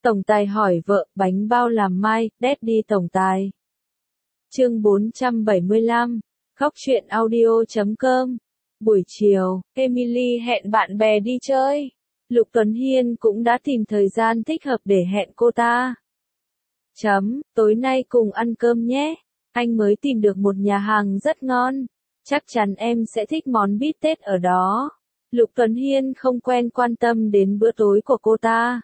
Tổng tài hỏi vợ, bánh bao làm mai, Daddy tổng tài. Chương 475, Góc truyện audio.com. Buổi chiều, Emily hẹn bạn bè đi chơi. Lục Tuấn Hiên cũng đã tìm thời gian thích hợp để hẹn cô ta. Tối nay cùng ăn cơm nhé. Anh mới tìm được một nhà hàng rất ngon. Chắc chắn em sẽ thích món bít tết ở đó. Lục Tuấn Hiên không quen quan tâm đến bữa tối của cô ta.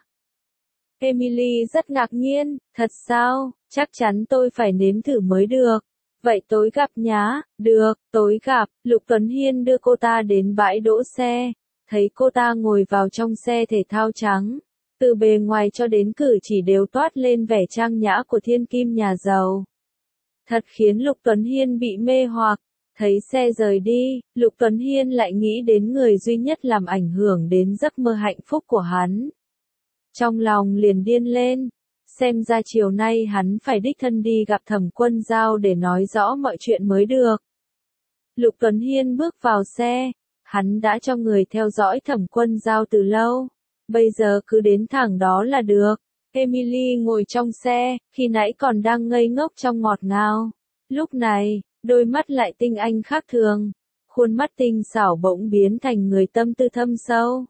Emily rất ngạc nhiên, thật sao, chắc chắn tôi phải nếm thử mới được. Vậy tối gặp nhá, được, tối gặp. Lục Tuấn Hiên đưa cô ta đến bãi đỗ xe, thấy cô ta ngồi vào trong xe thể thao trắng. Từ bề ngoài cho đến cử chỉ đều toát lên vẻ trang nhã của thiên kim nhà giàu. Thật khiến Lục Tuấn Hiên bị mê hoặc. Thấy xe rời đi, Lục Tuấn Hiên lại nghĩ đến người duy nhất làm ảnh hưởng đến giấc mơ hạnh phúc của hắn. Trong lòng liền điên lên, xem ra chiều nay hắn phải đích thân đi gặp Thẩm Quân Dao để nói rõ mọi chuyện mới được. Lục Tuấn Hiên bước vào xe, hắn đã cho người theo dõi Thẩm Quân Dao từ lâu, bây giờ cứ đến thẳng đó là được. Emily ngồi trong xe, khi nãy còn đang ngây ngốc trong ngọt ngào. Lúc này, đôi mắt lại tinh anh khác thường, khuôn mắt tinh xảo bỗng biến thành người tâm tư thâm sâu.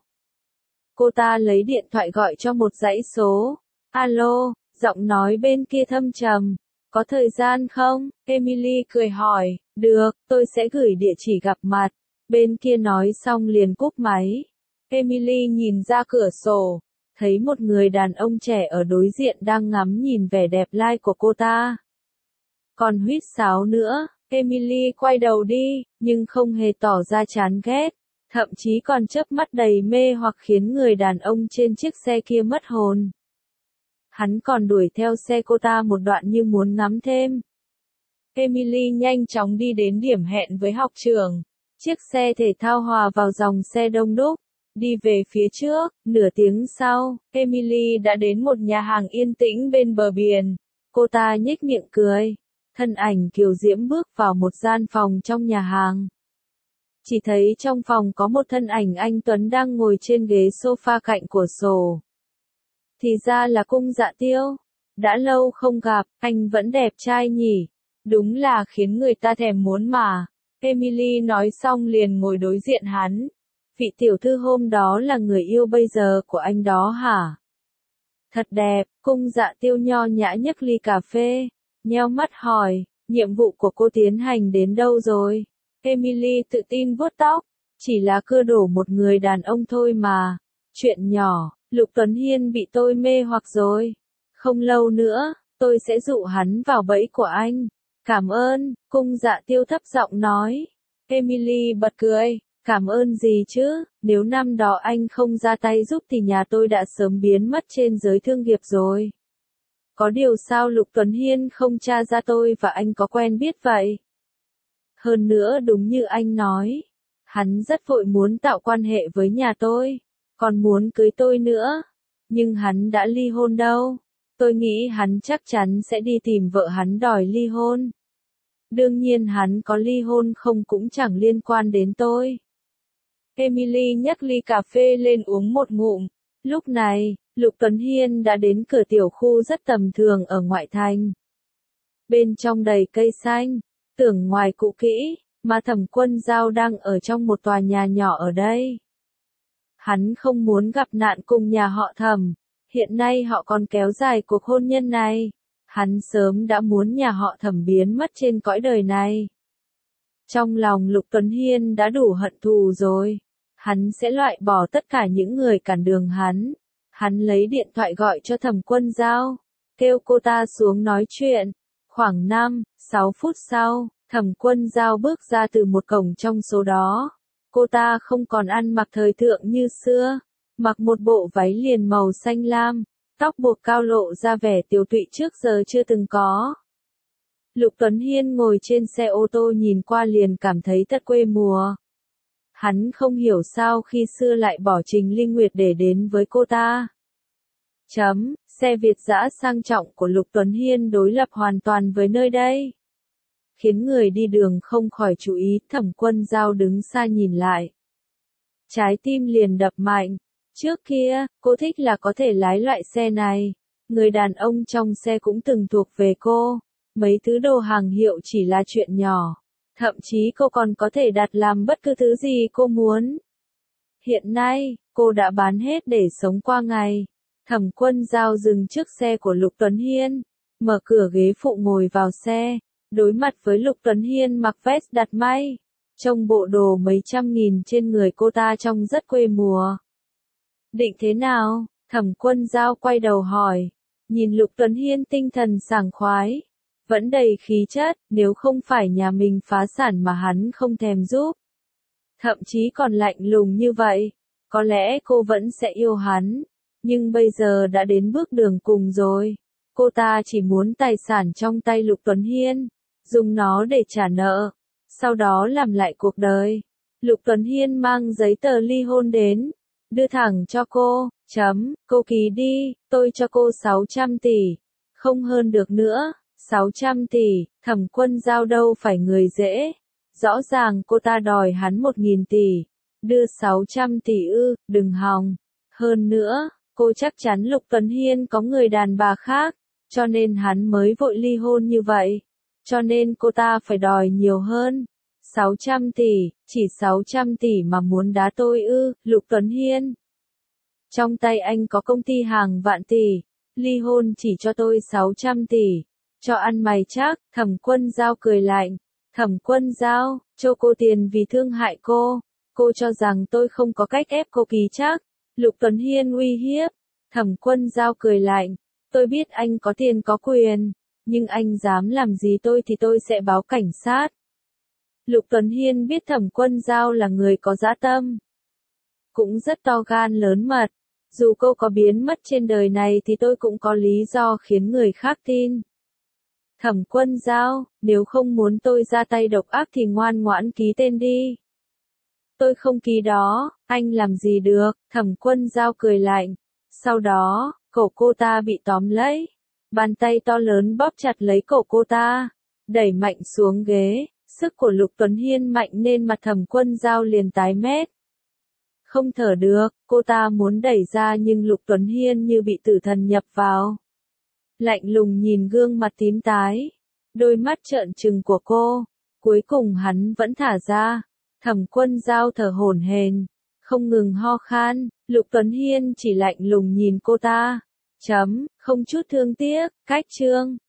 Cô ta lấy điện thoại gọi cho một dãy số. Alo, giọng nói bên kia thâm trầm. Có thời gian không? Emily cười hỏi. Được, tôi sẽ gửi địa chỉ gặp mặt. Bên kia nói xong liền cúp máy. Emily nhìn ra cửa sổ, thấy một người đàn ông trẻ ở đối diện đang ngắm nhìn vẻ đẹp lai của cô ta. Còn huýt sáo nữa, Emily quay đầu đi, nhưng không hề tỏ ra chán ghét. Thậm chí còn chớp mắt đầy mê hoặc khiến người đàn ông trên chiếc xe kia mất hồn. Hắn còn đuổi theo xe cô ta một đoạn như muốn ngắm thêm. Emily nhanh chóng đi đến điểm hẹn với học trưởng. Chiếc xe thể thao hòa vào dòng xe đông đúc. Đi về phía trước, nửa tiếng sau, Emily đã đến một nhà hàng yên tĩnh bên bờ biển. Cô ta nhếch miệng cười. Thân ảnh kiều diễm bước vào một gian phòng trong nhà hàng. Chỉ thấy trong phòng có một thân ảnh anh Tuấn đang ngồi trên ghế sofa cạnh cửa sổ. Thì ra là Cung Dạ Tiêu. Đã lâu không gặp, anh vẫn đẹp trai nhỉ. Đúng là khiến người ta thèm muốn mà. Emily nói xong liền ngồi đối diện hắn. Vị tiểu thư hôm đó là người yêu bây giờ của anh đó hả? Thật đẹp, Cung Dạ Tiêu nho nhã nhấc ly cà phê. Nheo mắt hỏi, nhiệm vụ của cô tiến hành đến đâu rồi? Emily tự tin vuốt tóc, chỉ là cưa đổ một người đàn ông thôi mà. Chuyện nhỏ, Lục Tuấn Hiên bị tôi mê hoặc rồi. Không lâu nữa, tôi sẽ dụ hắn vào bẫy của anh. Cảm ơn, Cung Dạ Tiêu thấp giọng nói. Emily bật cười, cảm ơn gì chứ, nếu năm đó anh không ra tay giúp thì nhà tôi đã sớm biến mất trên giới thương nghiệp rồi. Có điều sao Lục Tuấn Hiên không tra ra tôi và anh có quen biết vậy? Hơn nữa đúng như anh nói, hắn rất vội muốn tạo quan hệ với nhà tôi, còn muốn cưới tôi nữa. Nhưng hắn đã ly hôn đâu. Tôi nghĩ hắn chắc chắn sẽ đi tìm vợ hắn đòi ly hôn. Đương nhiên hắn có ly hôn không cũng chẳng liên quan đến tôi. Emily nhấc ly cà phê lên uống một ngụm. Lúc này, Lục Tuấn Hiên đã đến cửa tiểu khu rất tầm thường ở ngoại thành. Bên trong đầy cây xanh. Tưởng ngoài cũ kỹ, mà Thẩm Quân Dao đang ở trong một tòa nhà nhỏ ở đây. Hắn không muốn gặp nạn cùng nhà họ Thẩm, hiện nay họ còn kéo dài cuộc hôn nhân này. Hắn sớm đã muốn nhà họ Thẩm biến mất trên cõi đời này. Trong lòng Lục Tuấn Hiên đã đủ hận thù rồi. Hắn sẽ loại bỏ tất cả những người cản đường hắn. Hắn lấy điện thoại gọi cho Thẩm Quân Dao, kêu cô ta xuống nói chuyện. Khoảng 5-6 phút sau, Thẩm Quân Dao bước ra từ một cổng trong số đó. Cô ta không còn ăn mặc thời thượng như xưa, mặc một bộ váy liền màu xanh lam, tóc buộc cao lộ ra vẻ tiều tụy trước giờ chưa từng có. Lục Tuấn Hiên ngồi trên xe ô tô nhìn qua liền cảm thấy thật quê mùa. Hắn không hiểu sao khi xưa lại bỏ Trình Linh Nguyệt để đến với cô ta. Xe Việt dã sang trọng của Lục Tuấn Hiên đối lập hoàn toàn với nơi đây. Khiến người đi đường không khỏi chú ý. Thẩm Quân Dao đứng xa nhìn lại. Trái tim liền đập mạnh. Trước kia, cô thích là có thể lái loại xe này. Người đàn ông trong xe cũng từng thuộc về cô. Mấy thứ đồ hàng hiệu chỉ là chuyện nhỏ. Thậm chí cô còn có thể đặt làm bất cứ thứ gì cô muốn. Hiện nay, cô đã bán hết để sống qua ngày. Thẩm Quân Dao dừng trước xe của Lục Tuấn Hiên, mở cửa ghế phụ ngồi vào xe, đối mặt với Lục Tuấn Hiên mặc vest đặt may. Trông bộ đồ mấy trăm nghìn trên người cô ta trông rất quê mùa. Định thế nào? Thẩm Quân Dao quay đầu hỏi. Nhìn Lục Tuấn Hiên tinh thần sảng khoái. Vẫn đầy khí chất, nếu không phải nhà mình phá sản mà hắn không thèm giúp. Thậm chí còn lạnh lùng như vậy. Có lẽ cô vẫn sẽ yêu hắn. Nhưng bây giờ đã đến bước đường cùng rồi. Cô ta chỉ muốn tài sản trong tay Lục Tuấn Hiên. Dùng nó để trả nợ. Sau đó làm lại cuộc đời. Lục Tuấn Hiên mang giấy tờ ly hôn đến. Đưa thẳng cho cô. Cô ký đi. Tôi cho cô 600 tỷ. Không hơn được nữa. 600 tỷ. Thẩm Quân Dao đâu phải người dễ. Rõ ràng cô ta đòi hắn 1.000 tỷ. Đưa 600 tỷ ư, đừng hòng. Hơn nữa, cô chắc chắn Lục Tuấn Hiên có người đàn bà khác. Cho nên hắn mới vội ly hôn như vậy. Cho nên cô ta phải đòi nhiều hơn. 600 tỷ, chỉ 600 tỷ mà muốn đá tôi ư, Lục Tuấn Hiên. Trong tay anh có công ty hàng vạn tỷ. Ly hôn chỉ cho tôi 600 tỷ. Cho ăn mày chắc, Thẩm Quân Dao cười lạnh. Thẩm Quân Dao, cho cô tiền vì thương hại cô. Cô cho rằng tôi không có cách ép cô ký chắc. Lục Tuấn Hiên uy hiếp. Thẩm Quân Dao cười lạnh. Tôi biết anh có tiền có quyền. Nhưng anh dám làm gì tôi thì tôi sẽ báo cảnh sát. Lục Tuấn Hiên biết Thẩm Quân Dao là người có dã tâm. Cũng rất to gan lớn mật. Dù cô có biến mất trên đời này thì tôi cũng có lý do khiến người khác tin. Thẩm Quân Dao, nếu không muốn tôi ra tay độc ác thì ngoan ngoãn ký tên đi. Tôi không ký đó, anh làm gì được, Thẩm Quân Dao cười lạnh. Sau đó, cổ cô ta bị tóm lấy. Bàn tay to lớn bóp chặt lấy cổ cô ta. Đẩy mạnh xuống ghế, sức của Lục Tuấn Hiên mạnh nên mặt Thẩm Quân Dao liền tái mét. Không thở được, cô ta muốn đẩy ra nhưng Lục Tuấn Hiên như bị tử thần nhập vào. Lạnh lùng nhìn gương mặt tím tái, đôi mắt trợn trừng của cô, cuối cùng hắn vẫn thả ra. Thẩm Quân Dao thở hổn hển, không ngừng ho khan, Lục Tuấn Hiên chỉ lạnh lùng nhìn cô ta. Không chút thương tiếc, cách chương.